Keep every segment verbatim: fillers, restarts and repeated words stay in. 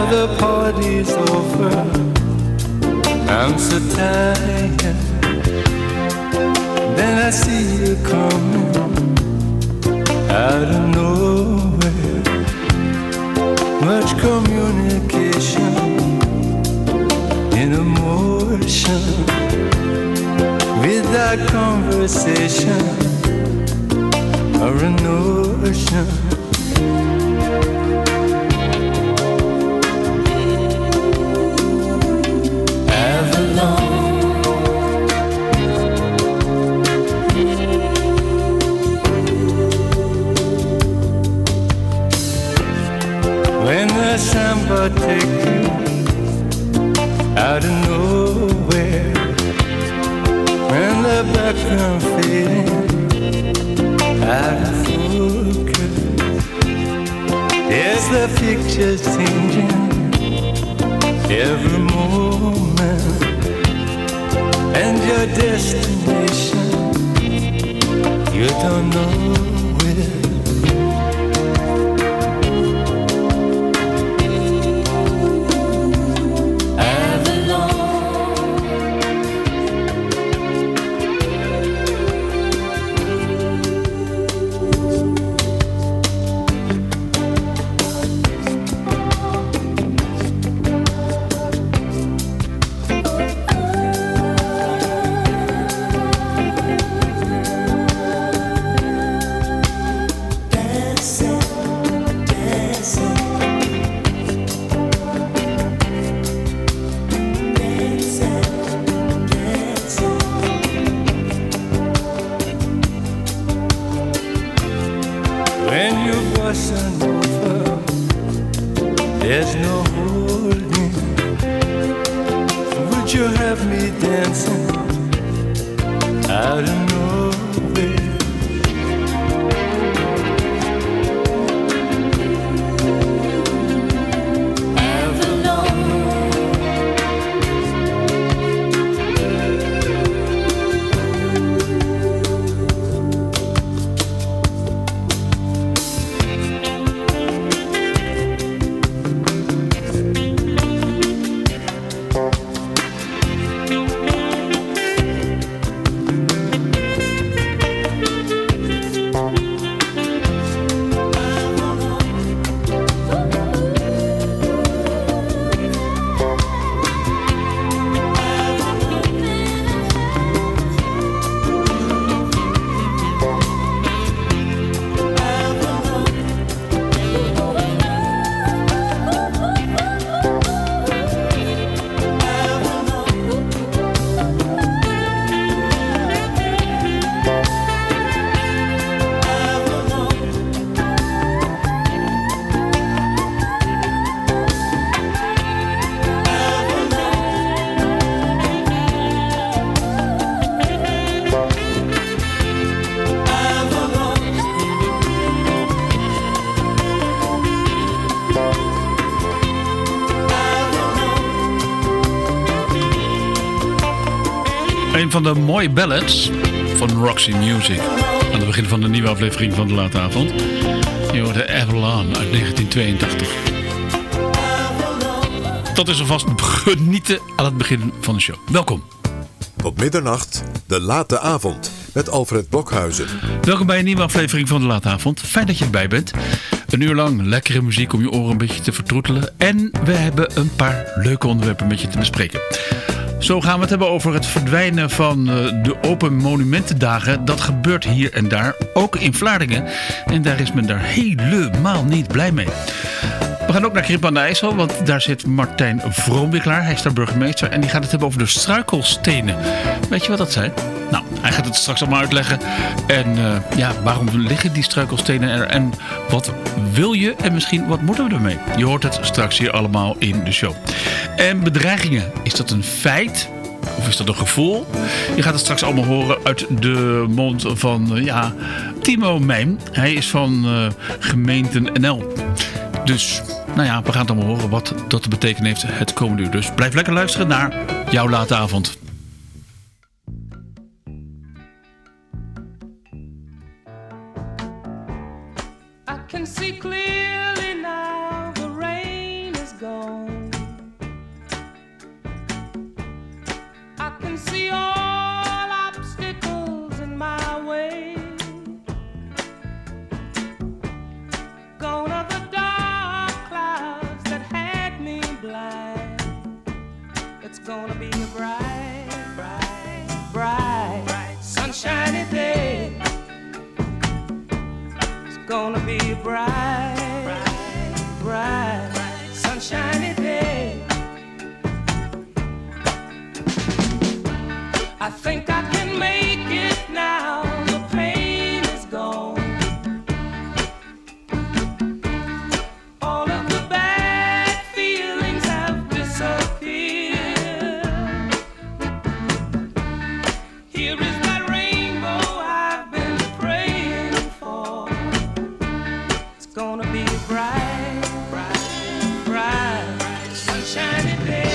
Now the party's over, I'm so tired. Then I see you coming out of nowhere. Much communication in emotion, without conversation or a notion. When the samba take you out of nowhere, when the background fading out of focus, yes, the picture's changing every moment, and your destination you don't know where. There's no holding. Would you have me dancing out of nowhere? Een van de mooie ballads van Roxy Music. Aan het begin van de nieuwe aflevering van de Late Avond. Je hoorde Avalon uit negentien tweeëntachtig. Dat is alvast genieten aan het begin van de show. Welkom. Op middernacht, de Late Avond met Alfred Blokhuizen. Welkom bij een nieuwe aflevering van de Late Avond. Fijn dat je erbij bent. Een uur lang lekkere muziek om je oren een beetje te vertroetelen. En we hebben een paar leuke onderwerpen met je te bespreken. Zo gaan we het hebben over het verdwijnen van de Open Monumentendagen. Dat gebeurt hier en daar, ook in Vlaardingen. En daar is men daar helemaal niet blij mee. We gaan ook naar Krimpen aan de IJssel, want daar zit Martijn Vroom weer klaar. Hij is daar burgemeester en die gaat het hebben over de struikelstenen. Weet je wat dat zijn? Nou, hij gaat het straks allemaal uitleggen. En uh, ja, waarom liggen die struikelstenen er? En wat wil je? En misschien wat moeten we ermee? Je hoort het straks hier allemaal in de show. En bedreigingen, is dat een feit? Of is dat een gevoel? Je gaat het straks allemaal horen uit de mond van uh, ja, Timo Mijn. Hij is van uh, gemeenten N L. Dus, nou ja, we gaan het allemaal horen wat dat te betekenen heeft het komende uur. Dus blijf lekker luisteren naar jouw Late Avond. I can see clearly now the rain is gone. bright, bright, sunshiny day. I think I can make it now. The pain is gone. All of the bad feelings have disappeared. Here is that rainbow I've been praying for. It's gonna be a bright, bright, bright, sunshiny day.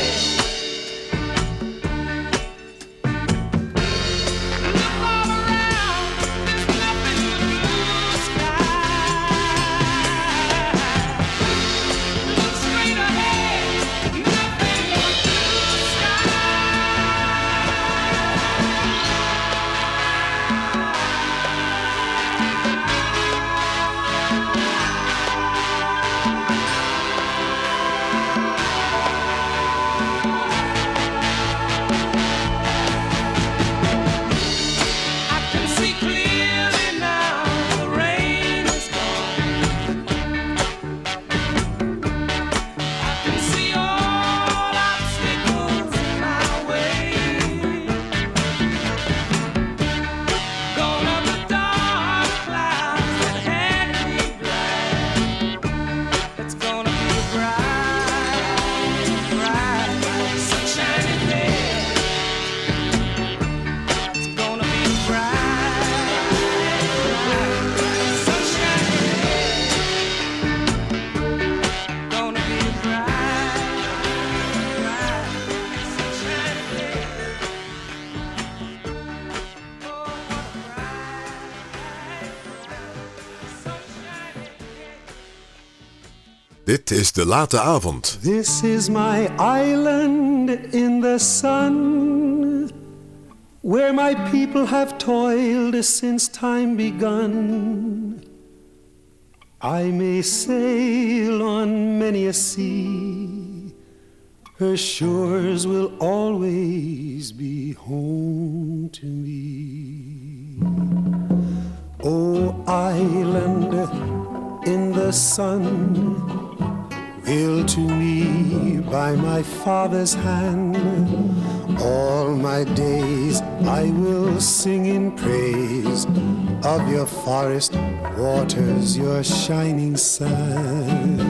Dit is De Late Avond. This is my island in the sun, where my people have toiled since time begun. I may sail on many a sea, her shores will always be home to me. O island in the sun, willed to me by my Father's hand, all my days I will sing in praise of your forest waters, your shining sun.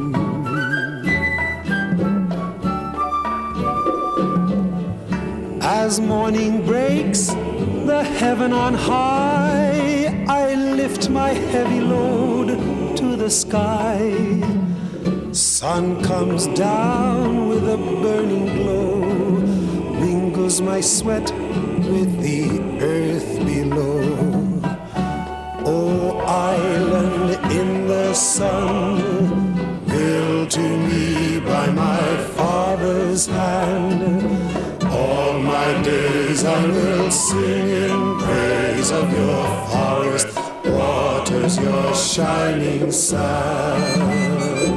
As morning breaks the heaven on high, I lift my heavy load to the sky. Sun comes down with a burning glow, mingles my sweat with the earth below. O island in the sun, willed to me by my Father's hand, all my days I will sing in praise of your forest waters, your shining sun.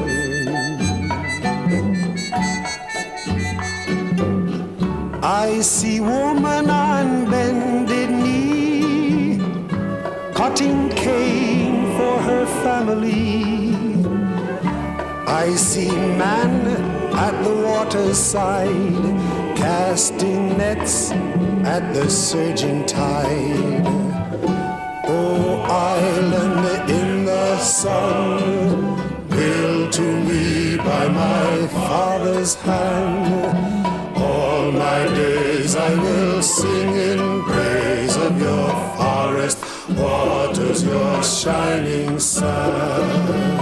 I see woman on bended knee, cutting cane for her family. I see man at the water's side, casting nets at the surging tide. O island in the sun, willed to me by my Father's hand, all my days I will sing in praise of your forest waters, your shining sun.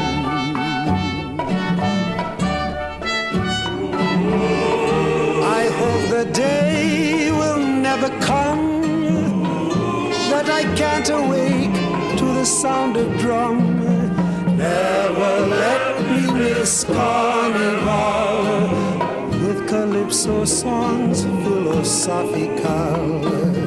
I hope the day will never come that I can't awake to the sound of drum. Never let me miss carnival with calypso songs philosophical.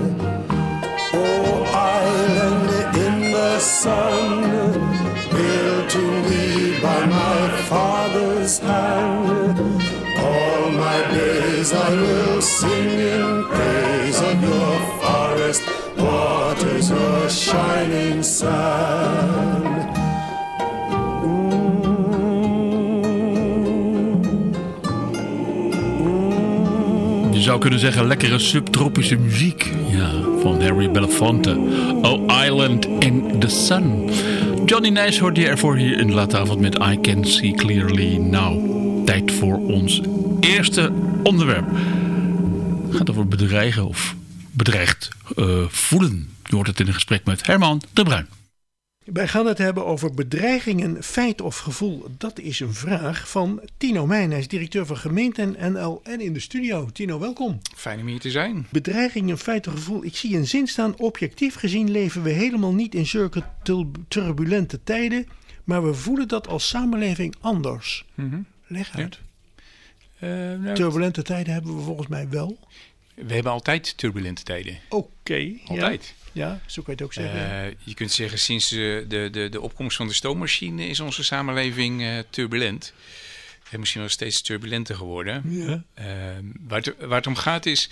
Oh, island in the sun, built to me by my Father's hand, all my days I will sing in praise of your forest waters, your shining sun. zou kunnen zeggen lekkere subtropische muziek. Ja, van Harry Belafonte. Oh Island in the Sun. Johnny Nash hoorde je ervoor hier in de late avond met I Can See Clearly Now. Tijd voor ons eerste onderwerp. Het gaat over bedreigen of bedreigd uh, voelen. Je hoort het in een gesprek met Herman de Bruin. Wij gaan het hebben over bedreigingen, feit of gevoel. Dat is een vraag van Tino Meijn. Hij is directeur van gemeenten N L en in de studio. Tino, welkom. Fijn om hier te zijn. Bedreigingen, feit of gevoel. Ik zie een zin staan. Objectief gezien leven we helemaal niet in zulke turbulente tijden. Maar we voelen dat als samenleving anders. Mm-hmm. Leg uit. Ja. Uh, nou, turbulente tijden hebben we volgens mij wel. We hebben altijd turbulente tijden. Oké. Okay, altijd. Ja. Ja, zo kan je het ook zeggen. Uh, je kunt zeggen, sinds de, de, de, de opkomst van de stoommachine is onze samenleving uh, turbulent. En misschien wel steeds turbulenter geworden. Ja. Uh, waar, het, waar het om gaat is...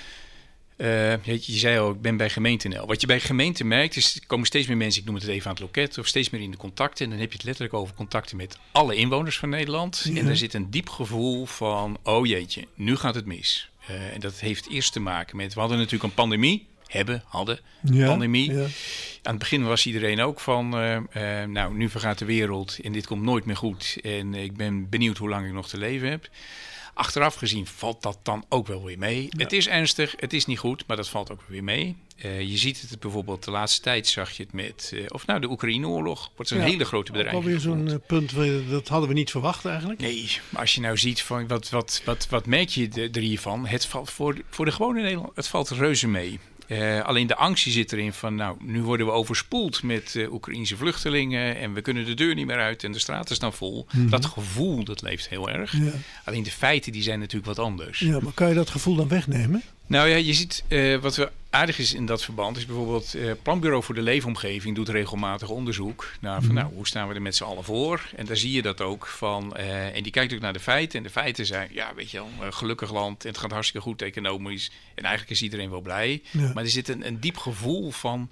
Uh, je, je zei al, ik ben bij gemeente N L. Wat je bij gemeente merkt is, er komen steeds meer mensen, ik noem het even aan het loket, of steeds meer in de contacten. En dan heb je het letterlijk over contacten met alle inwoners van Nederland. Ja. En daar zit een diep gevoel van, oh jeetje, nu gaat het mis. Uh, en dat heeft eerst te maken met, we hadden natuurlijk een pandemie. Hebben, hadden, ja, pandemie. Ja. Aan het begin was iedereen ook van, uh, uh, nou, nu vergaat de wereld en dit komt nooit meer goed. En ik ben benieuwd hoe lang ik nog te leven heb. Achteraf gezien valt dat dan ook wel weer mee. Ja. Het is ernstig, het is niet goed, maar dat valt ook weer mee. Uh, je ziet het bijvoorbeeld, de laatste tijd zag je het met, uh, of nou de Oekraïne-oorlog, wordt zo'n ja, hele grote bedreiging. Alweer zo'n uh, punt, dat hadden we niet verwacht eigenlijk. Nee, maar als je nou ziet, van wat, wat, wat, wat merk je er hiervan? Het valt voor, voor de gewone Nederland, het valt reuze mee. Uh, alleen de angst zit erin van, nou, nu worden we overspoeld met uh, Oekraïense vluchtelingen en we kunnen de deur niet meer uit en de straten staan vol. Mm-hmm. Dat gevoel, dat leeft heel erg. Ja. Alleen de feiten, die zijn natuurlijk wat anders. Ja, maar kan je dat gevoel dan wegnemen? Nou ja, je ziet, uh, wat we aardig is in dat verband, is bijvoorbeeld uh, Planbureau voor de Leefomgeving doet regelmatig onderzoek naar van, mm-hmm. nou, hoe staan we er met z'n allen voor? En daar zie je dat ook van, uh, en die kijkt ook naar de feiten. En de feiten zijn, ja, weet je wel, een gelukkig land en het gaat hartstikke goed economisch. En eigenlijk is iedereen wel blij. Ja. Maar er zit een, een diep gevoel van,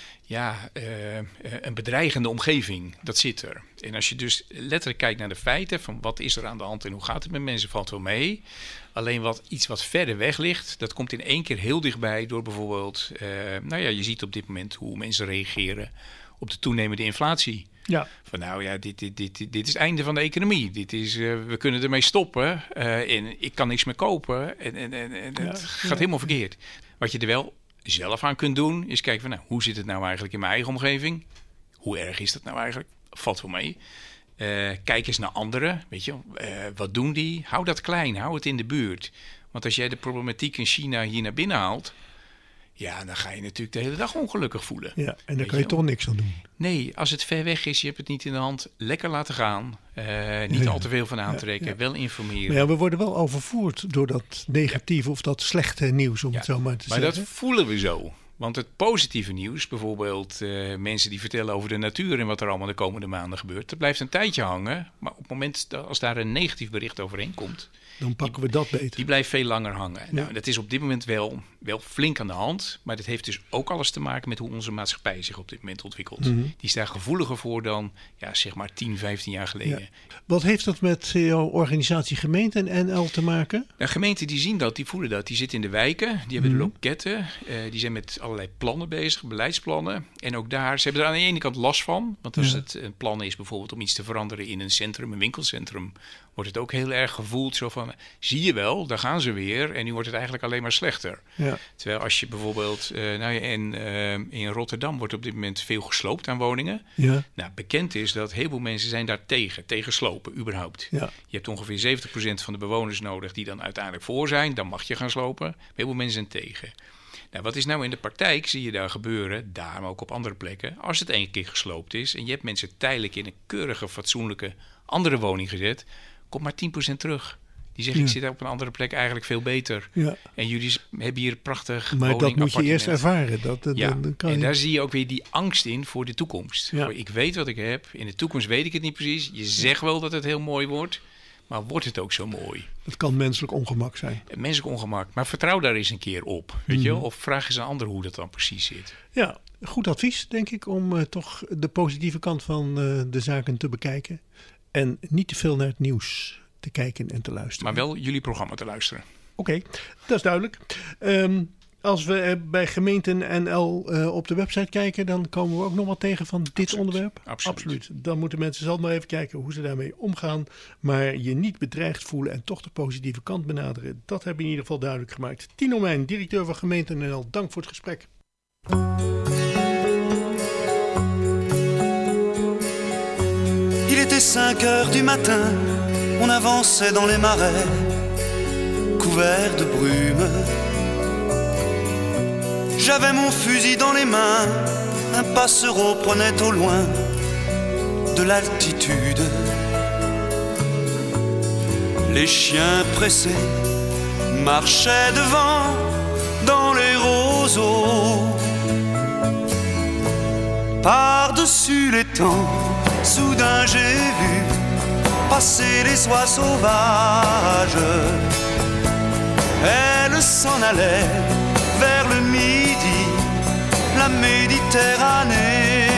ja, uh, een bedreigende omgeving. Dat zit er. En als je dus letterlijk kijkt naar de feiten, van wat is er aan de hand en hoe gaat het met mensen, valt wel mee. Alleen wat iets wat verder weg ligt, dat komt in één keer heel dichtbij door bijvoorbeeld, uh, nou ja, je ziet op dit moment hoe mensen reageren op de toenemende inflatie. Ja. Van nou ja, dit, dit, dit, dit, dit is het einde van de economie. Dit is, uh, we kunnen ermee stoppen uh, en ik kan niks meer kopen en, en, en, en ja, het gaat ja. helemaal verkeerd. Wat je er wel zelf aan kunt doen, is kijken van nou, hoe zit het nou eigenlijk in mijn eigen omgeving? Hoe erg is dat nou eigenlijk? Valt wel mee. Uh, kijk eens naar anderen, weet je, uh, wat doen die? Hou dat klein, hou het in de buurt. Want als jij de problematiek in China hier naar binnen haalt, ja, dan ga je natuurlijk de hele dag ongelukkig voelen. Ja, en daar kan je, je toch niks aan doen. Nee, als het ver weg is, je hebt het niet in de hand, lekker laten gaan. Uh, niet ja, al te veel van aantrekken, ja, ja. wel informeren. Maar ja, we worden wel overvoerd door dat negatieve ja. of dat slechte nieuws, om ja, het zo maar te maar zeggen. Maar dat voelen we zo. Want het positieve nieuws, bijvoorbeeld uh, mensen die vertellen over de natuur en wat er allemaal de komende maanden gebeurt, dat blijft een tijdje hangen. Maar op het moment dat, als daar een negatief bericht overheen komt, dan pakken we dat beter. Die blijft veel langer hangen. Ja. Nou, dat is op dit moment wel, wel flink aan de hand. Maar dat heeft dus ook alles te maken met hoe onze maatschappij zich op dit moment ontwikkelt. Mm-hmm. Die is daar gevoeliger voor dan, ja, zeg maar tien, vijftien jaar geleden. Ja. Wat heeft dat met jouw organisatie gemeente en N L te maken? Nou, gemeenten die zien dat, die voelen dat. Die zitten in de wijken, die hebben mm-hmm. de loketten. Uh, die zijn met allerlei plannen bezig, beleidsplannen. En ook daar, ze hebben er aan de ene kant last van. Want als ja. het een plan is bijvoorbeeld om iets te veranderen in een centrum, een winkelcentrum, wordt het ook heel erg gevoeld zo van, zie je wel, daar gaan ze weer. En nu wordt het eigenlijk alleen maar slechter. Ja. Terwijl als je bijvoorbeeld, uh, nou ja, in, uh, in Rotterdam wordt op dit moment veel gesloopt aan woningen. Ja. Nou, bekend is dat heel veel mensen zijn daar tegen, tegen slopen, überhaupt. Ja. Je hebt ongeveer zeventig procent van de bewoners nodig die dan uiteindelijk voor zijn. Dan mag je gaan slopen. Maar heel veel mensen zijn tegen. Nou, wat is nou in de praktijk, zie je daar gebeuren, daar maar ook op andere plekken, als het één keer gesloopt is en je hebt mensen tijdelijk in een keurige, fatsoenlijke andere woning gezet, komt maar tien procent terug. Die zeggen, ja. ik zit op een andere plek eigenlijk veel beter. Ja. En jullie hebben hier prachtig maar woning, dat moet je eerst ervaren. Dat, dat, ja. dan kan en je... daar zie je ook weer die angst in voor de toekomst. Ja. Voor, ik weet wat ik heb, in de toekomst weet ik het niet precies. Je zegt wel dat het heel mooi wordt, maar wordt het ook zo mooi? Het kan menselijk ongemak zijn. Menselijk ongemak, maar vertrouw daar eens een keer op. Weet mm. je? Of vraag eens aan anderen hoe dat dan precies zit. Ja, goed advies denk ik om uh, toch de positieve kant van uh, de zaken te bekijken. En niet te veel naar het nieuws te kijken en te luisteren. Maar wel jullie programma te luisteren. Oké, okay, dat is duidelijk. Um, als we bij gemeenten N L uh, op de website kijken, dan komen we ook nog wat tegen van dit Absoluut. onderwerp. Absoluut. Absoluut. Dan moeten mensen zelf maar even kijken hoe ze daarmee omgaan. Maar je niet bedreigd voelen en toch de positieve kant benaderen. Dat hebben we in ieder geval duidelijk gemaakt. Tino Mijn, directeur van gemeente N L, dank voor het gesprek. Il était cinq heures du matin, on avançait dans les marais, couverts de brume. J'avais mon fusil dans les mains, un passereau prenait au loin de l'altitude. Les chiens pressés marchaient devant dans les roseaux. Par-dessus les temps, soudain j'ai vu passer les oies sauvages. Elles s'en allaient vers le midi, la Méditerranée.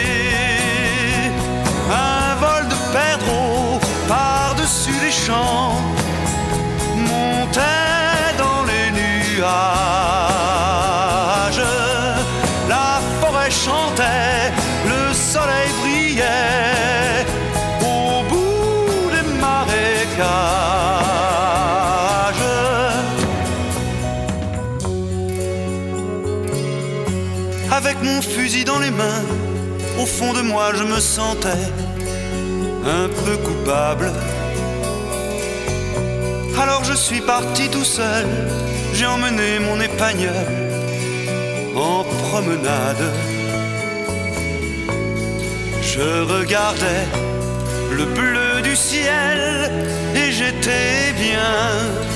Un vol de perdreaux par-dessus les champs montait dans les nuages. La forêt chantait, le soleil brillait au bout des marécages. Avec mon fusil dans les mains, au fond de moi je me sentais un peu coupable. Alors je suis parti tout seul, j'ai emmené mon épagneul en promenade. Je regardais le bleu du ciel et j'étais bien.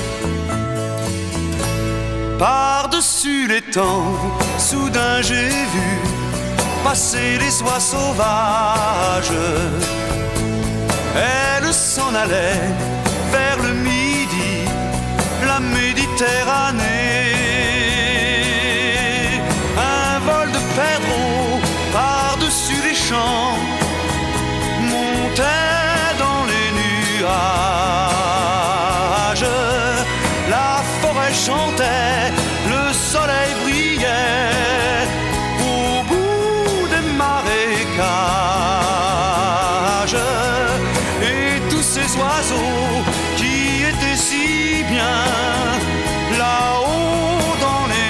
Par-dessus les temps, soudain j'ai vu passer les oies sauvages. Elles s'en allaient vers le midi, la Méditerranée. Un vol de perdreaux par-dessus les champs montait dans les nuages. La forêt chantait, le soleil brillait au bout des marécages. Et tous ces oiseaux qui étaient si bien là-haut dans les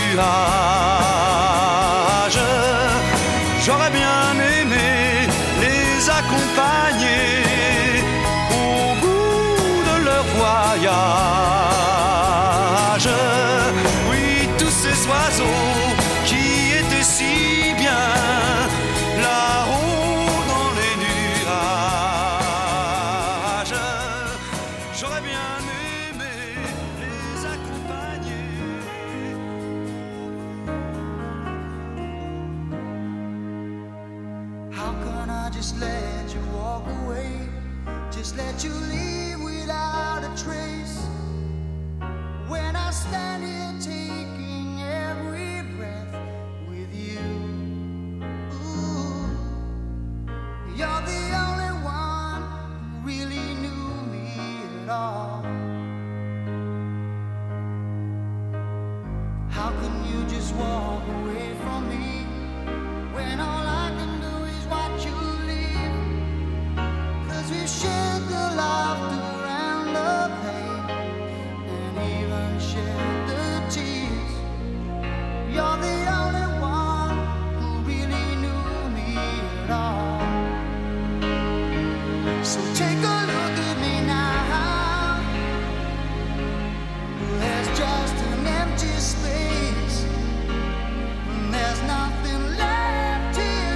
nuages, j'aurais bien aimé les accompagner au bout de leur voyage. Oui, tous ces oiseaux qui étaient si bien là-haut dans les nuages, j'aurais bien aimé les accompagner. How can I just let you walk away? Just let you leave without a trace. When I stand here taking every breath with you. Ooh, you're the only one who really knew me at all. How can you just walk away from me when all I can do is watch you leave? 'Cause we've shared the laughter and the pain, and even shared the tears. You're the only one who really knew me at all. So take a look at me now. There's just an empty space. There's nothing left here.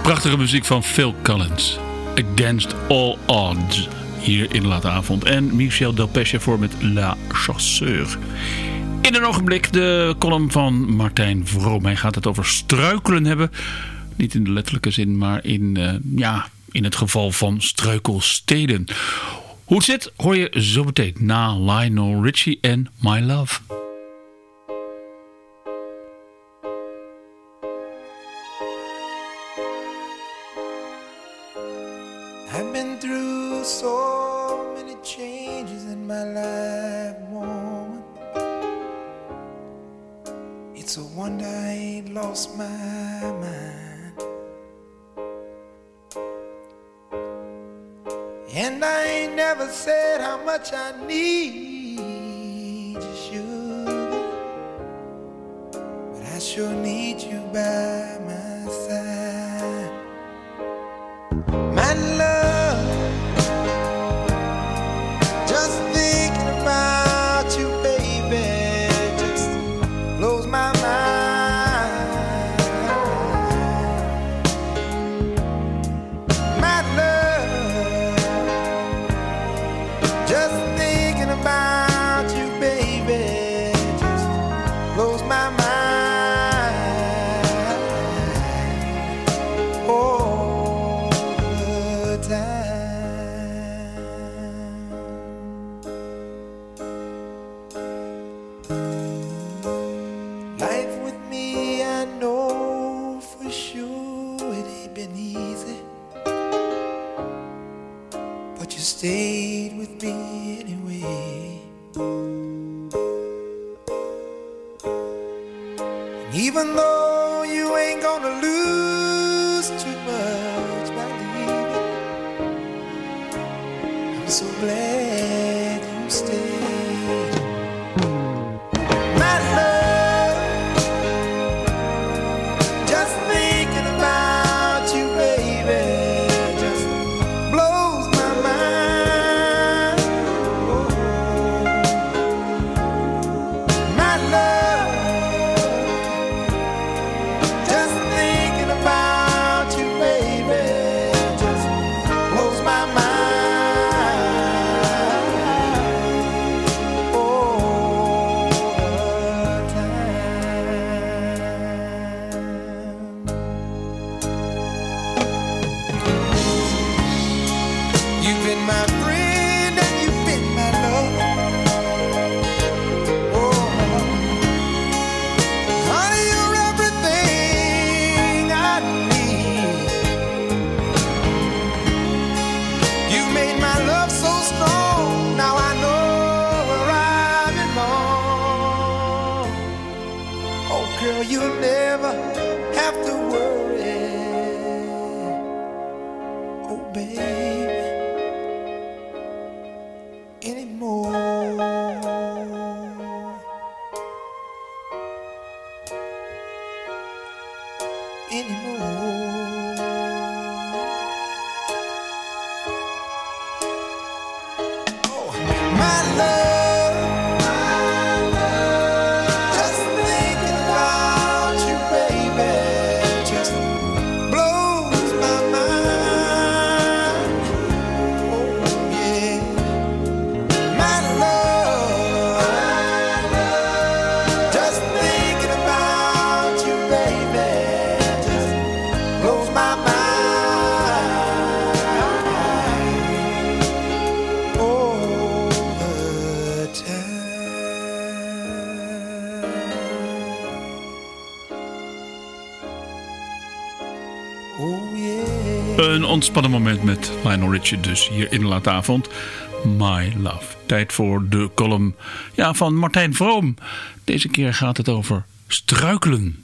Prachtige muziek van Phil Collins. Against All Odds. Hier in de late avond. En Michel Delpech voor met La Chasseur. In een ogenblik de column van Martijn Vroom. Hij gaat het over struikelen hebben. Niet in de letterlijke zin, maar in, uh, ja, in het geval van struikelsteden. Hoe het zit hoor je zo meteen na Lionel Richie en My Love. I've been through so many changes in my life, woman. It's a wonder I ain't lost my mind. And I ain't never said how much I need you, sugar. But I sure need you by my side. My love, just thinking about you, baby, just blows my mind. My love, just thinking about you, baby, just blows my mind. All the time. Life with me, I know for sure it ain't been easy, but you stayed with me anyway. And even though you ain't gonna lose too much by leaving, I'm so glad you stayed. My love, just thinking about you, baby, just blows my mind. My love, just thinking about you, baby, just blows my mind. All the time. You've been my friend and you've been my love. Oh, honey, you're everything I need. You made my love so strong. Now I know where I belong. Oh, girl, you'll never have to worry. Oh, baby, anymore. Anymore. Oh, my love, my love, just thinking about you, baby, just blows my mind. Oh, yeah. My love, my love, just thinking about you, baby, just blows my mind. All the time. Oh, yeah. Een ontspannen moment met Lionel Richie dus hier in de late avond. My Love. Tijd voor de column ja, van Martijn Vroom. Deze keer gaat het over struikelen.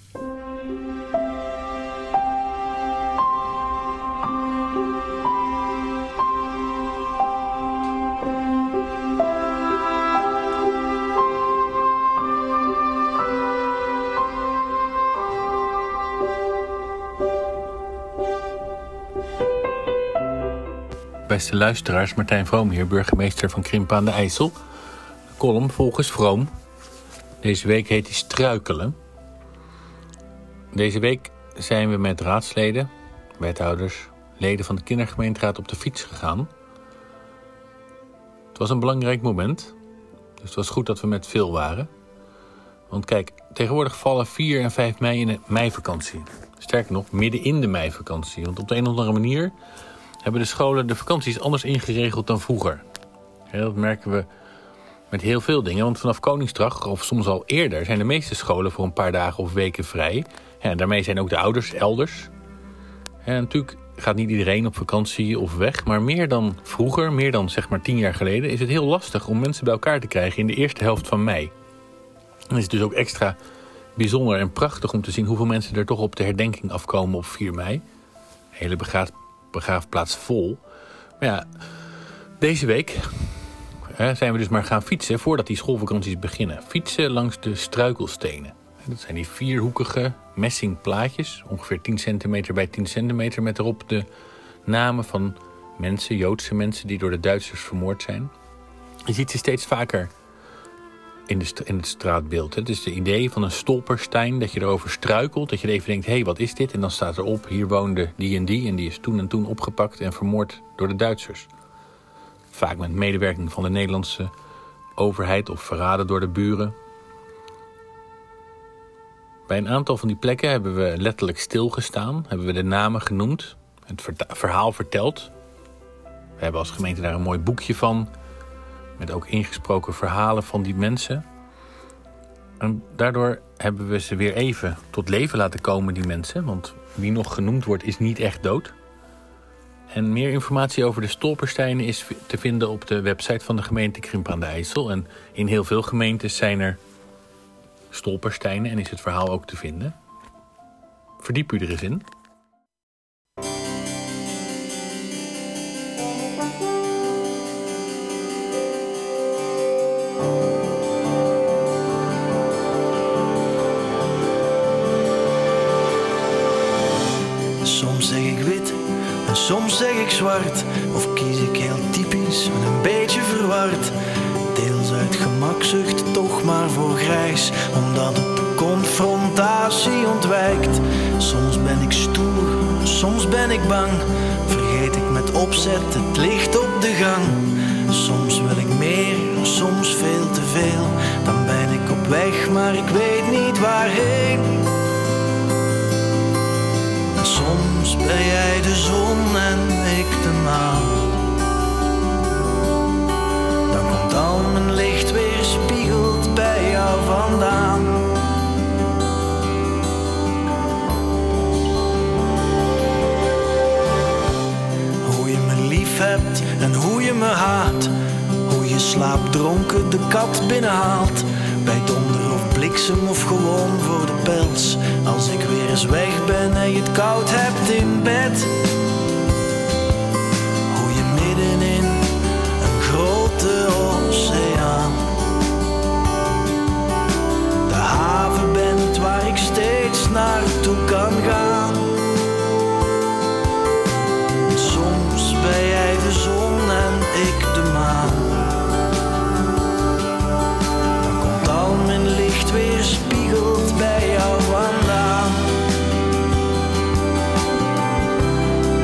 Beste luisteraars, Martijn Vroom hier, burgemeester van Krimpen aan de IJssel. De column volgens Vroom. Deze week heet hij Struikelen. Deze week zijn we met raadsleden wethouders, leden van de kindergemeenteraad op de fiets gegaan. Het was een belangrijk moment. Dus het was goed dat we met veel waren. Want kijk, tegenwoordig vallen vier en vijf mei in de meivakantie. Sterker nog, midden in de meivakantie. Want op de een of andere manier hebben de scholen de vakanties anders ingeregeld dan vroeger. Ja, dat merken we met heel veel dingen. Want vanaf Koningsdag, of soms al eerder, zijn de meeste scholen voor een paar dagen of weken vrij. Ja, en daarmee zijn ook de ouders elders. En natuurlijk gaat niet iedereen op vakantie of weg. Maar meer dan vroeger, meer dan zeg maar tien jaar geleden, is het heel lastig om mensen bij elkaar te krijgen in de eerste helft van mei. En is het dus ook extra bijzonder en prachtig om te zien hoeveel mensen er toch op de herdenking afkomen op vier mei. De hele begraaf, begraafplaats vol. Maar ja, deze week hè, zijn we dus maar gaan fietsen voordat die schoolvakanties beginnen. Fietsen langs de struikelstenen. Dat zijn die vierhoekige messingplaatjes, ongeveer tien centimeter bij tien centimeter, met erop de namen van mensen, Joodse mensen die door de Duitsers vermoord zijn. Je ziet ze steeds vaker in, de, in het straatbeeld. Het is de idee van een stolperstein, dat je erover struikelt, dat je even denkt, hé, hey, wat is dit? En dan staat erop, hier woonde die en die en die is toen en toen opgepakt en vermoord door de Duitsers. Vaak met medewerking van de Nederlandse overheid of verraden door de buren. Bij een aantal van die plekken hebben we letterlijk stilgestaan, hebben we de namen genoemd, het verhaal verteld. We hebben als gemeente daar een mooi boekje van, met ook ingesproken verhalen van die mensen. En daardoor hebben we ze weer even tot leven laten komen, die mensen. Want wie nog genoemd wordt, is niet echt dood. En meer informatie over de stolpersteinen is te vinden op de website van de gemeente Krimpen aan de IJssel. En in heel veel gemeentes zijn er stolpersteinen en is het verhaal ook te vinden. Verdiep u er eens in. Soms zeg ik wit en soms zeg ik zwart. Of kies ik heel typisch en een beetje verward. Deels uit gemakzucht, toch maar voor grijs. Omdat het de confrontatie ontwijkt. Soms ben ik stoer, soms ben ik bang. Vergeet ik met opzet het licht op de gang. Soms wil ik meer, soms veel te veel. Dan ben ik op weg, maar ik weet niet waarheen. En soms ben jij de zon en ik de maan. Dan komt al mijn licht weer spiegeld bij jou vandaan. Hoe je me lief hebt en hoe je me haat. Hoe je slaapdronken de kat binnenhaalt. Bij donder of bliksem of gewoon voor de pels. Als ik weer eens weg ben en je het koud hebt in bed. Hoe je middenin een grote oceaan de haven bent waar ik steeds naartoe kan gaan. Soms ben jij de zon en ik de maan. Dan komt al mijn licht weer spiegeld bij jou vandaan.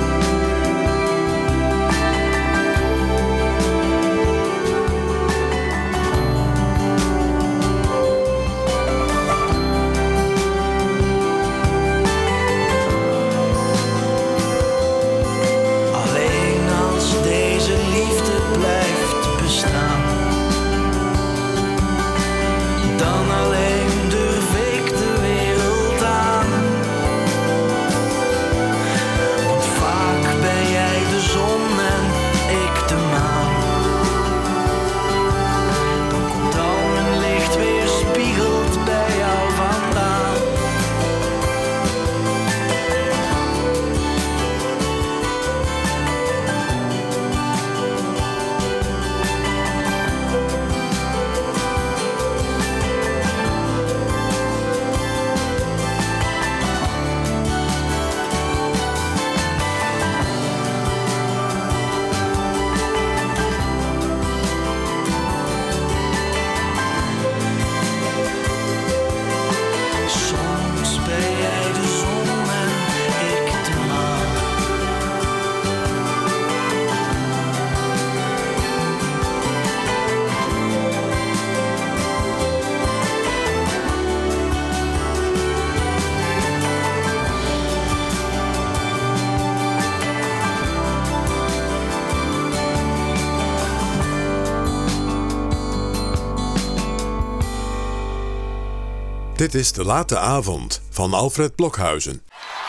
Dit is De Late Avond van Alfred Blokhuizen.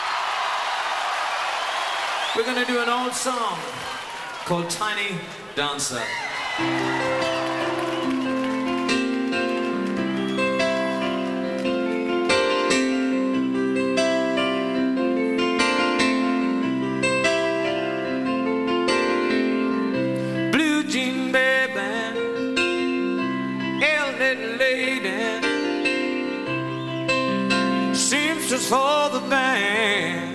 We're gonna do an old song called Tiny Dancer. Blue jean baby, elderly lady, seamstress for the band.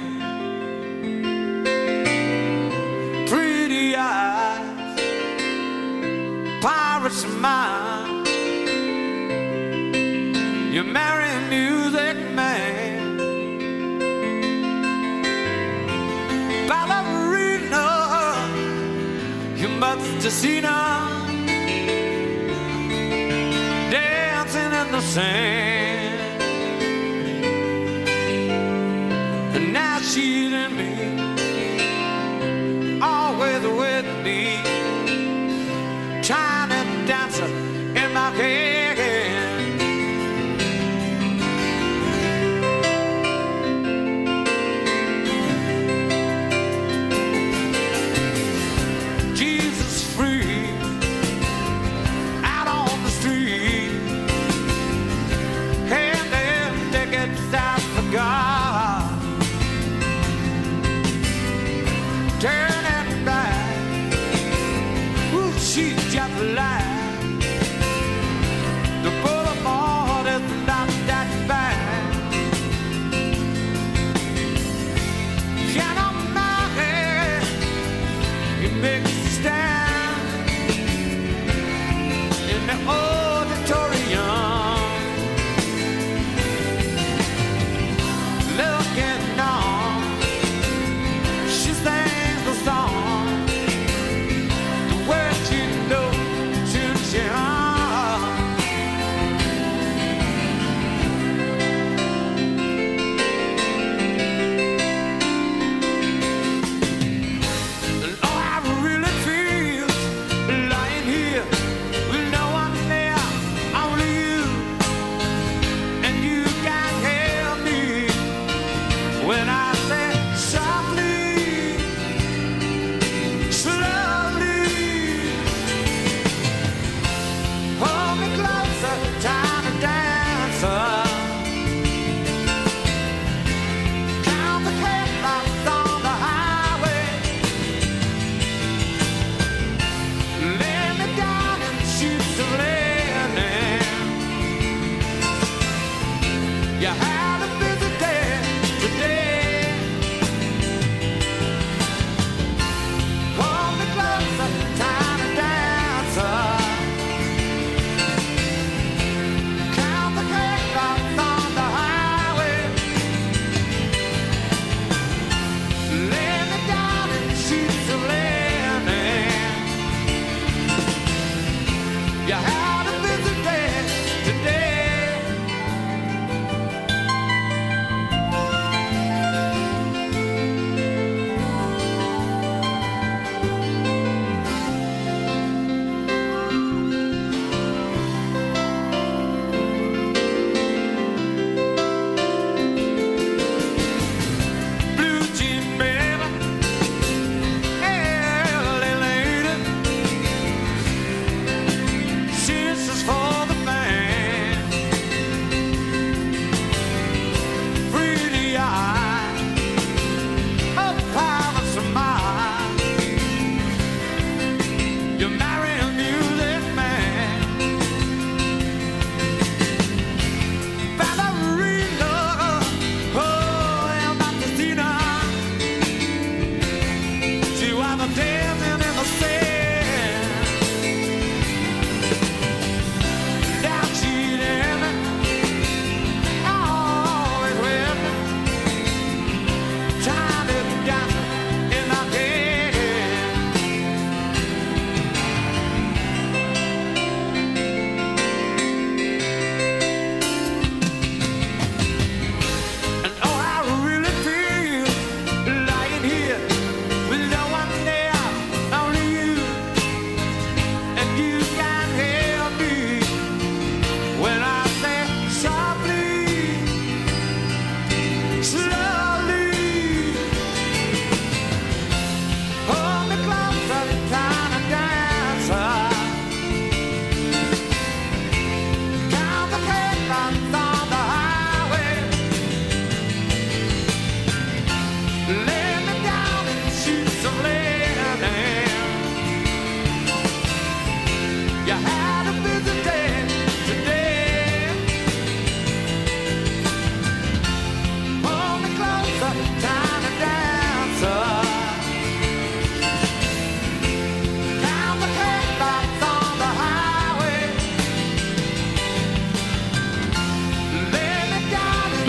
Pretty eyes, pirates of mine. You marry a music man. Ballerina, you must have seen her dancing in the sand. And now she's in me, always with me, tiny dancer in my head. Jesus free, out on the street, and then tickets out for God. Turning back, ooh, she's just alive.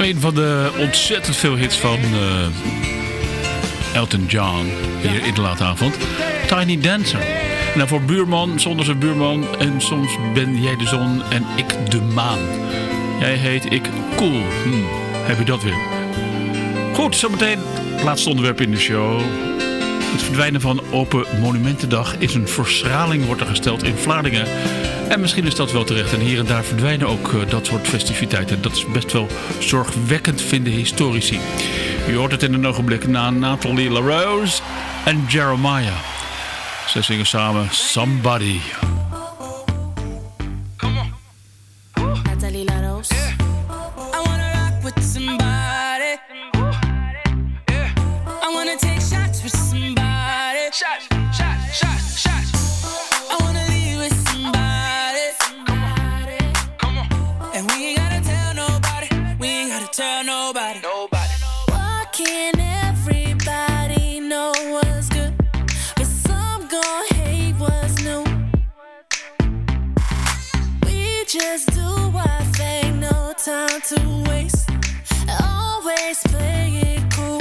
Een van de ontzettend veel hits van uh, Elton John hier in de late avond. Tiny Dancer. Nou, voor buurman, zonder zijn buurman. En soms ben jij de zon en ik de maan. Jij heet, ik cool. Hm, heb je dat weer? Goed, zometeen het laatste onderwerp in de show. Het verdwijnen van Open Monumentendag is een verschraling, wordt er gesteld in Vlaardingen. En misschien is dat wel terecht. En hier en daar verdwijnen ook uh, dat soort festiviteiten. Dat is best wel zorgwekkend, vinden historici. Je hoort het in een ogenblik na Nathalie LaRose en Jeremiah. Ze zingen samen Somebody. Nathalie LaRose. Yeah. I wanna rock with somebody. Yeah. I wanna take shots with somebody. Shots, shots, shots, shots. I wanna leave with somebody. Come on, come on. And we ain't gotta tell nobody. We ain't gotta tell nobody. Nobody. Why can't everybody know what's good? But some gon' hate what's new. We just do our thing, no time to waste. Always play it cool.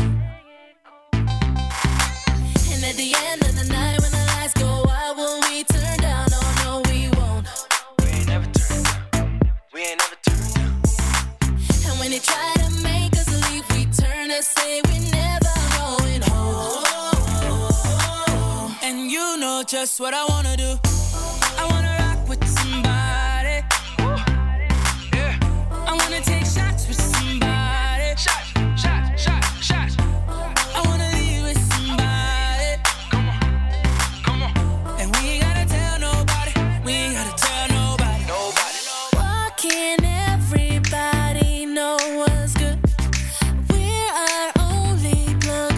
And at the end of the night, when the lights go out, will we turn down? Oh no, we won't. We ain't never turn down. We ain't never turn down. And when they try to make us leave, we turn and say we're never going home. And you know just what I wanna do. I wanna rock with somebody. Yeah. I wanna take shots with somebody. Shots, shots, shots, shots. I wanna leave with somebody. Come on, come on. And we ain't gotta tell nobody. We ain't gotta tell nobody. Nobody. Why can't everybody know what's good? We're our only plug.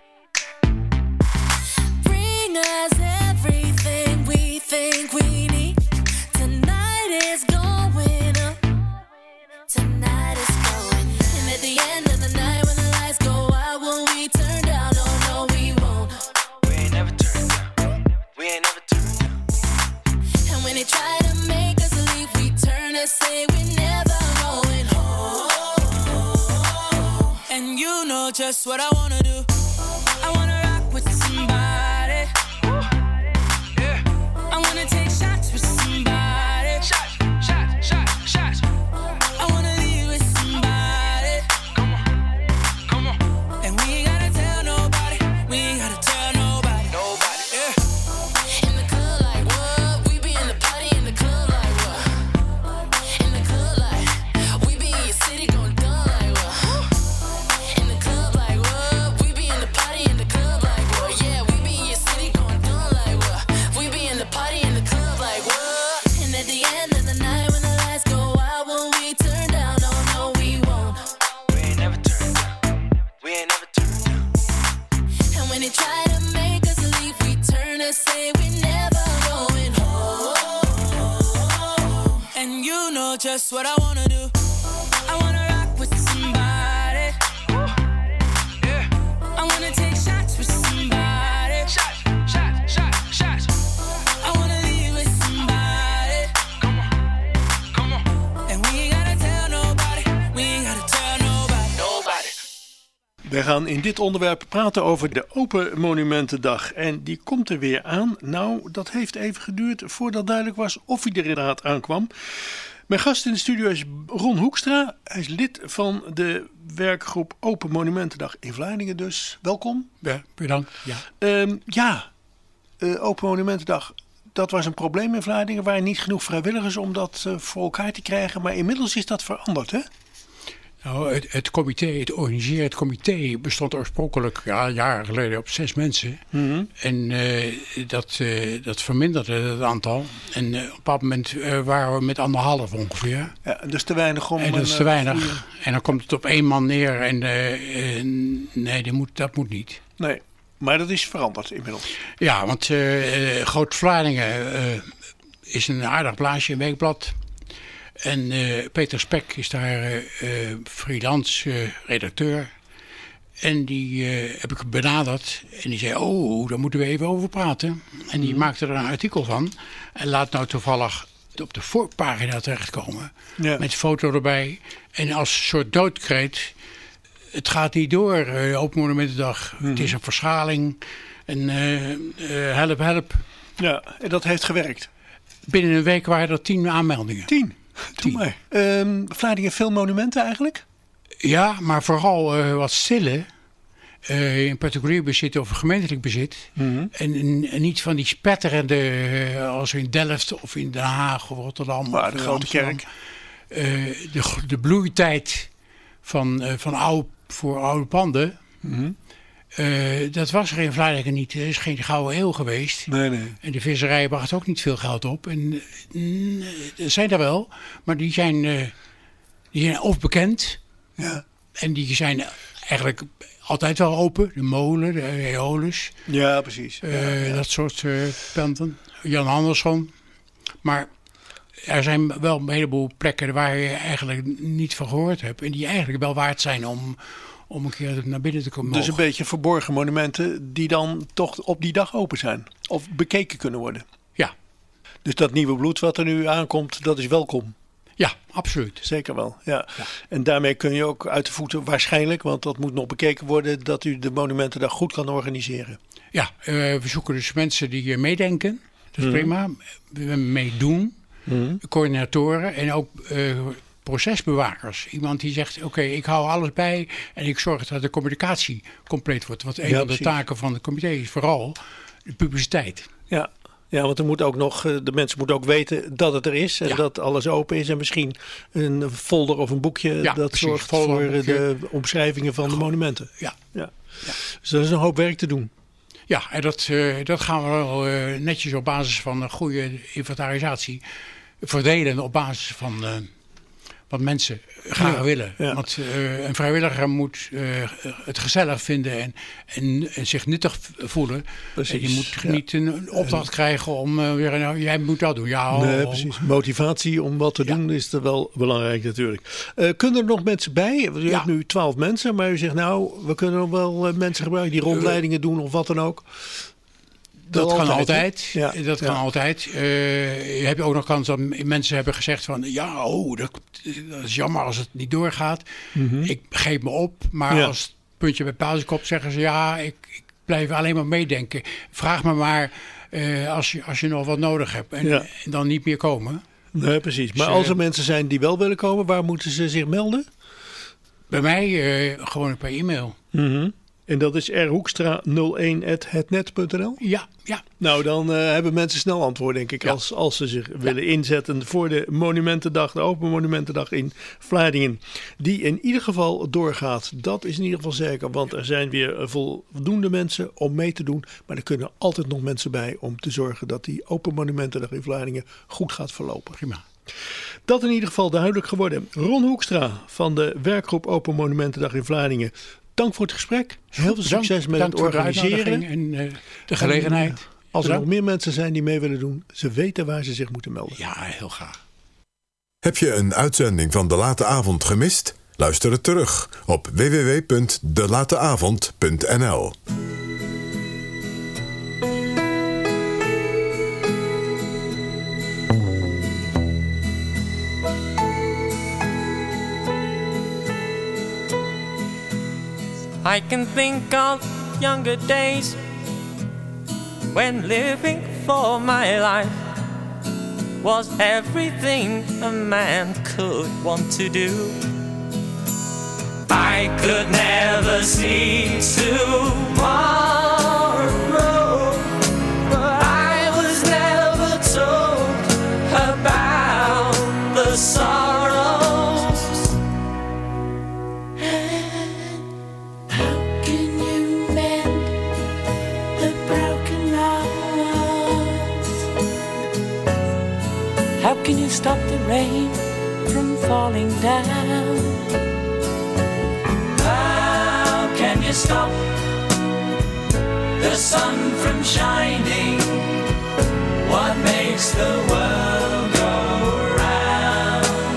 Bring us everything we think we need. Tonight is going up. Tonight is going up. And at the end of the night, when the lights go out, will we turn down? Oh no, we won't. We ain't never turn down. We ain't never turn down. And when they try to make us leave, we turn and say we're never going home. And you know just what I wanna do. I wanna rock with somebody. Yeah. I wanna take shots with somebody. Shots, shots, shots, shots. I wanna leave with somebody. Come on, come on. And we ain't gotta tell nobody. We ain't gotta tell nobody. Nobody. Yeah. In the club like what? We be in the party in the club like what? In the club like we be in your city going dumb like what? In the club like what? We be in the party in the club like what? Yeah, we be in your city going dumb like what? We be in the party in the club like what? And at the end of the night, when the lights go out, will we turn down? Oh no, we won't. We ain't never turn down. We ain't never turn down. And when they try to make us leave, we turn and say we're never going home. And you know just what I wanna do. I wanna rock with somebody. Yeah. I wanna take shots with somebody. Shots, shots, shots, shots. I wanna leave with somebody. Come on, come on. And we ain't gotta tell nobody. We ain't gotta tell nobody. Nobody. We gaan in dit onderwerp praten over de Open Monumentendag. En die komt er weer aan. Nou, dat heeft even geduurd voordat duidelijk was of hij er inderdaad aankwam. Mijn gast in de studio is Ron Hoekstra. Hij is lid van de werkgroep Open Monumentendag in Vlaardingen dus. Welkom. Ja, bedankt. Ja. Um, ja, uh, Open Monumentendag. Dat was een probleem in Vlaardingen. Er waren niet genoeg vrijwilligers om dat uh, voor elkaar te krijgen. Maar inmiddels is dat veranderd, hè? Nou, het, het comité, het organiserend comité bestond oorspronkelijk ja, jaren geleden op zes mensen. Mm-hmm. En uh, dat, uh, dat verminderde het aantal. En uh, op een bepaald moment uh, waren we met anderhalf ongeveer. Ja, dus te weinig om... En dat is te weinig. Goeie... En dan komt het op één man neer en uh, uh, nee, dat moet, dat moet niet. Nee, maar dat is veranderd inmiddels. Ja, want uh, uh, Groot Vlaardingen uh, is een aardig blaadje, een weekblad. En uh, Peter Spek is daar uh, uh, freelance uh, redacteur. En die uh, heb ik benaderd. En die zei, oh, daar moeten we even over praten. En die mm. maakte er een artikel van. En laat nou toevallig op de voorpagina terechtkomen. Ja. Met foto erbij. En als soort doodkreet. Het gaat niet door, uh, Open Monumentendag. Mm-hmm. Het is een verschaling. En uh, uh, help, help. Ja, en dat heeft gewerkt. Binnen een week waren er tien aanmeldingen. Tien? Doe maar. Um, Vlaardingen veel monumenten eigenlijk? Ja, maar vooral uh, wat stille. Uh, in particulier bezit of gemeentelijk bezit. Mm-hmm. En, en, en niet van die spetterende, uh, als in Delft of in Den Haag of Rotterdam. Maar of de Grote Amsterdam. Kerk. Uh, de, de bloeitijd van, uh, van oude, voor oude panden. Mm-hmm. Uh, dat was er in Vlaardingen niet. Er is geen gouden eeuw geweest. Nee, nee. En de visserij bracht ook niet veel geld op. En uh, er zijn er wel, maar die zijn, uh, die zijn of bekend. Ja. En die zijn eigenlijk altijd wel open. De molen, de Eolus. Ja, precies. Ja, Uh, ja. Dat soort uh, penten. Jan Andersson. Maar er zijn wel een heleboel plekken waar je eigenlijk niet van gehoord hebt. En die eigenlijk wel waard zijn om, om een keer naar binnen te komen. Dus een beetje verborgen monumenten die dan toch op die dag open zijn. Of bekeken kunnen worden. Ja. Dus dat nieuwe bloed wat er nu aankomt, dat is welkom. Ja, absoluut. Zeker wel, ja. ja. En daarmee kun je ook uit de voeten waarschijnlijk, want dat moet nog bekeken worden, dat u de Monumentendag goed kan organiseren. Ja, uh, we zoeken dus mensen die uh, meedenken. Dat is mm. prima. We meedoen. Mm. Coördinatoren en ook uh, procesbewakers. Iemand die zegt, oké, okay, ik hou alles bij en ik zorg dat de communicatie compleet wordt. Want een ja, van precies. de taken van de comité is vooral de publiciteit. Ja. Ja, want er moet ook nog, de mensen moeten ook weten dat het er is en ja. dat alles open is. En misschien een folder of een boekje ja, dat precies, zorgt folder, voor boekje. de omschrijvingen van de monumenten. Ja. Ja. Ja. Dus er is een hoop werk te doen. Ja, en dat, uh, dat gaan we wel uh, netjes op basis van een goede inventarisatie verdelen op basis van uh, wat mensen graag ja. willen. Ja. Want uh, een vrijwilliger moet uh, het gezellig vinden en, en, en zich nuttig voelen. Precies. En je moet ja. niet een opdracht en, krijgen om uh, weer, nou, jij moet dat doen. Ja, nee, oh, precies. Motivatie om wat te doen ja. is er wel belangrijk natuurlijk. Uh, kunnen er nog mensen bij? U ja. hebt nu twaalf mensen, maar u zegt nou, we kunnen nog wel uh, mensen gebruiken die rondleidingen doen of wat dan ook. Dat, dat kan altijd. altijd. Ja. Dat kan ja. altijd. Uh, je hebt ook nog kans dat mensen hebben gezegd van ja, oh, dat, dat is jammer als het niet doorgaat. Mm-hmm. Ik geef me op, maar ja. als het puntje bij pauze komt, zeggen ze ja, ik, ik blijf alleen maar meedenken. Vraag me maar uh, als, je, als je nog wat nodig hebt en, ja. en dan niet meer komen. Nee, precies. Maar dus, als er uh, mensen zijn die wel willen komen, waar moeten ze zich melden? Bij mij uh, gewoon per e-mail. Mm-hmm. En dat is r hoekstra nul een at hetnet punt n l? Ja, ja. Nou, dan uh, hebben mensen snel antwoord, denk ik, ja. als, als ze zich ja. willen inzetten voor de Monumentendag, de Open Monumentendag in Vlaardingen. Die in ieder geval doorgaat. Dat is in ieder geval zeker, want er zijn weer voldoende mensen om mee te doen. Maar er kunnen altijd nog mensen bij om te zorgen dat die Open Monumentendag in Vlaardingen goed gaat verlopen. Prima. Dat in ieder geval duidelijk geworden. Ron Hoekstra van de werkgroep Open Monumentendag in Vlaardingen. Dank voor het gesprek. Heel veel succes met het organiseren. En uh, de gelegenheid. En, uh, als er nog meer mensen zijn die mee willen doen, ze weten waar ze zich moeten melden. Ja, heel graag. Heb je een uitzending van De Late Avond gemist? Luister het terug op w w w punt de late avond punt n l. I can think of younger days when living for my life was everything a man could want to do. I could never see tomorrow, but I was never told about the sorrows. How can you stop the rain from falling down? How can you stop the sun from shining? What makes the world go round?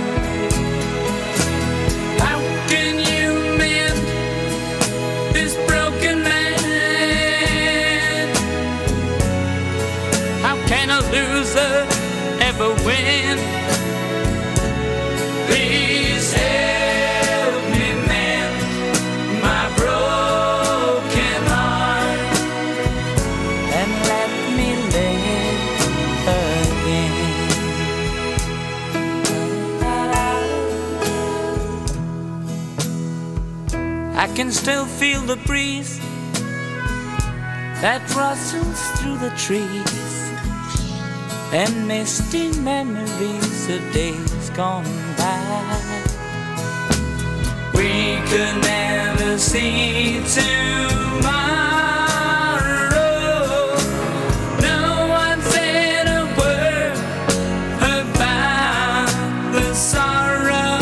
How can you mend this broken man? How can a loser ever win? can still feel the breeze that rustles through the trees, and misty memories of days gone by. We could never see tomorrow. No one said a word about the sorrow.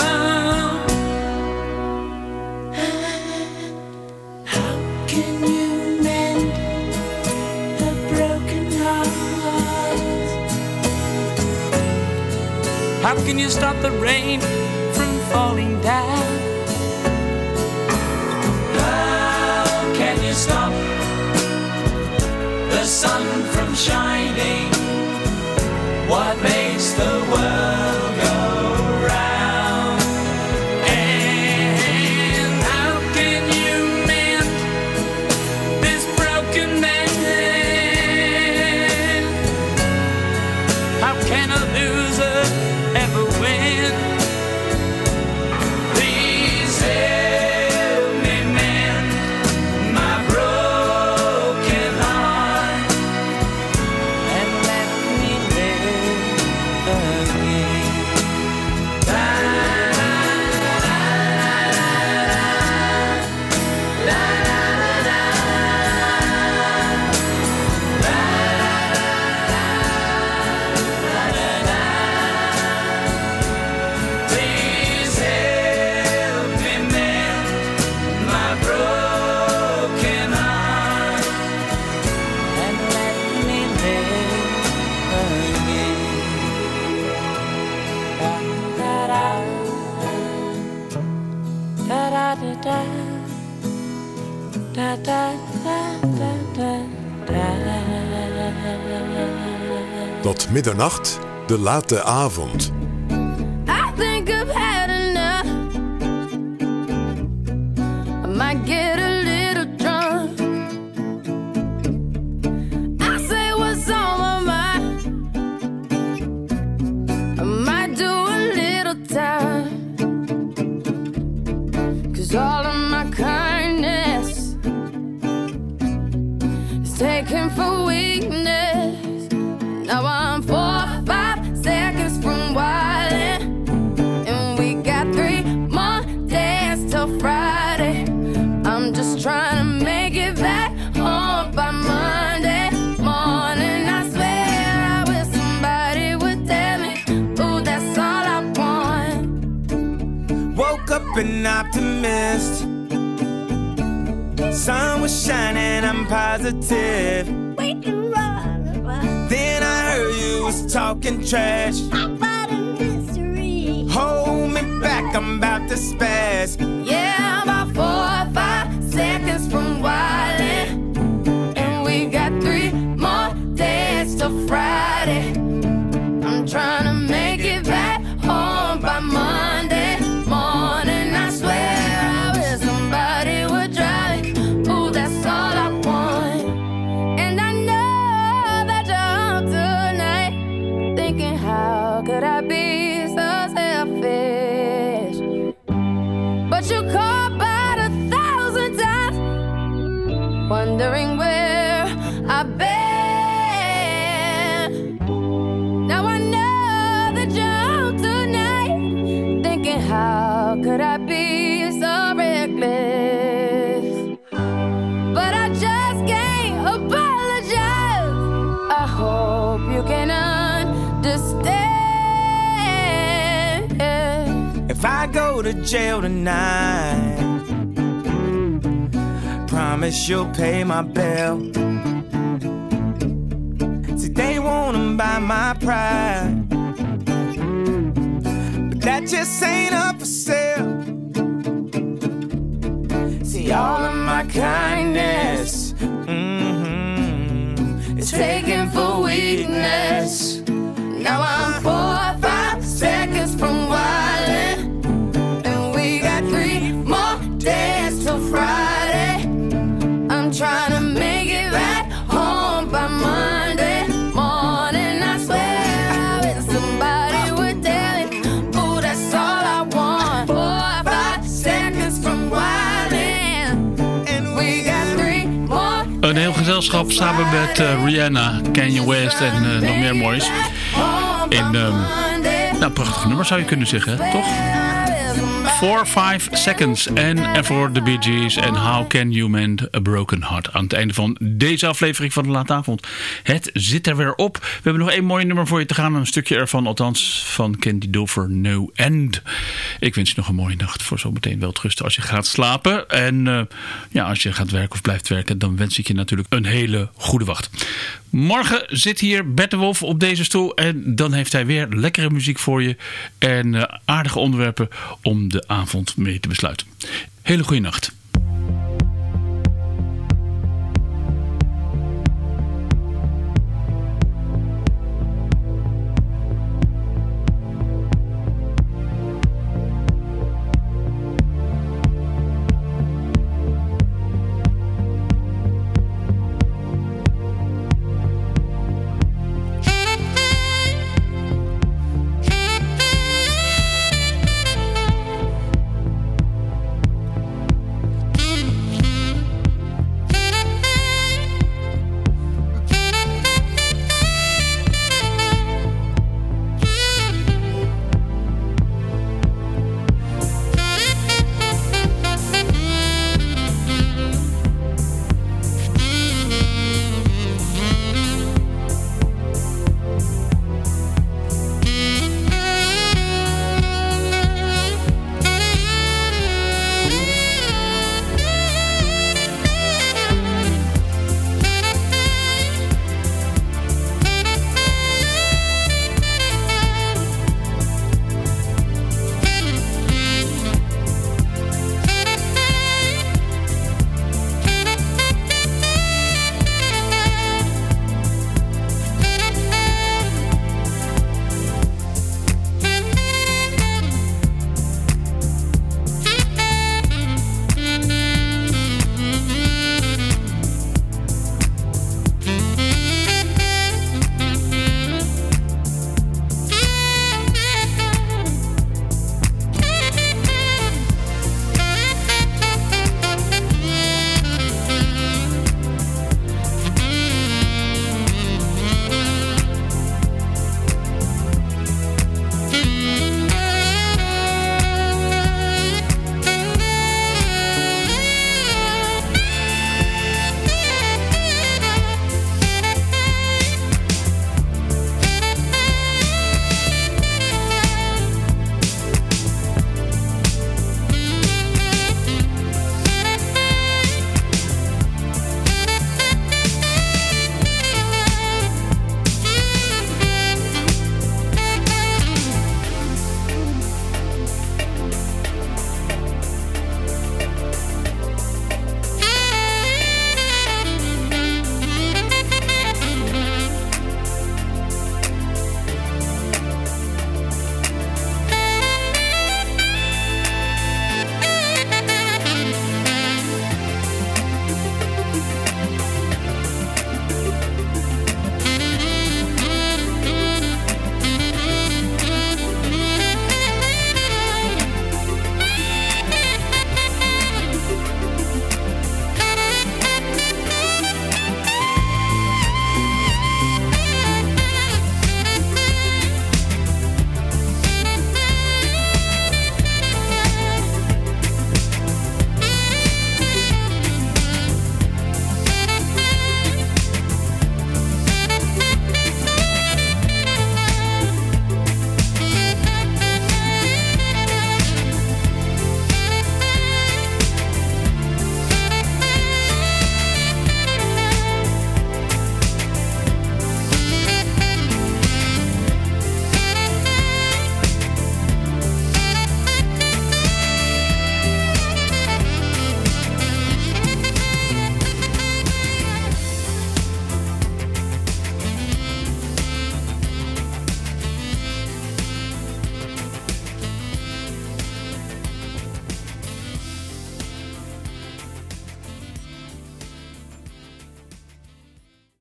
How can you mend a broken heart? How can you stop the rain from falling down? How can you stop the sun from shining? What makes the world go round? And how can you mend this broken man? How can a loser ever win? Please help me mend my broken heart and let me live again. La, la, la, la, la, la, la, Please help me mend my broken heart and let me live again. Da da da da da da da da da da da. Tot middernacht, de late avond. I think I've had enough. I might get a little drunk. I say what's on my mind. I might do a little time. 'Cause all of my kindness is taken for weakness. Now I'm four, five seconds from wildin', and we got three more days till Friday. I'm just trying to make it back home by Monday morning. I swear I wish somebody would tell me, ooh, that's all I want. Woke up an optimist. Sun was shining, I'm positive. Then I heard you was talking trash about a mystery. Hold me back, I'm about to spaz. Yeah, I'm about four or five seconds from wildin', and we got three more days till Friday. I'm trying to make it back home by Monday morning. I swear I wish somebody would drive me. Ooh, that's all I want. And I know that you're home tonight, thinking how could I be so selfish? But you called about a thousand times, wondering where I've been. Now I know that you're home tonight, thinking how could I be so reckless? But I just can't apologize. I hope you can understand. If I go to jail tonight, promise you'll pay my bill. See, they wanna buy my pride, but that just ain't up for sale. See, all of my kindness, mm-hmm, is taken for weakness. Now I'm four or five seconds from wildin', and we got three more days till Friday. I'm trying to make it back home by Monday morning. I swear I wish somebody would tell me, ooh, that's all I want. Four or five seconds from wildin', een heel gezelschap samen met uh, Rihanna, Kanye West en uh, nog meer moois. In um, nou, prachtig nummer zou je kunnen zeggen, hè? Toch? four five seconds. En voor de Bee Gees en How Can You Mend a Broken Heart. Aan het einde van deze aflevering van de Late Avond. Het zit er weer op. We hebben nog één mooi nummer voor je te gaan. Een stukje ervan, althans van Candy Dulfer, No End. Ik wens je nog een mooie nacht. Voor zometeen wel rusten als je gaat slapen. En uh, ja, als je gaat werken of blijft werken, dan wens ik je natuurlijk een hele goede wacht. Morgen zit hier Bert de Wolf op deze stoel. En dan heeft hij weer lekkere muziek voor je. En uh, aardige onderwerpen om de avond mee te besluiten. Hele goede nacht.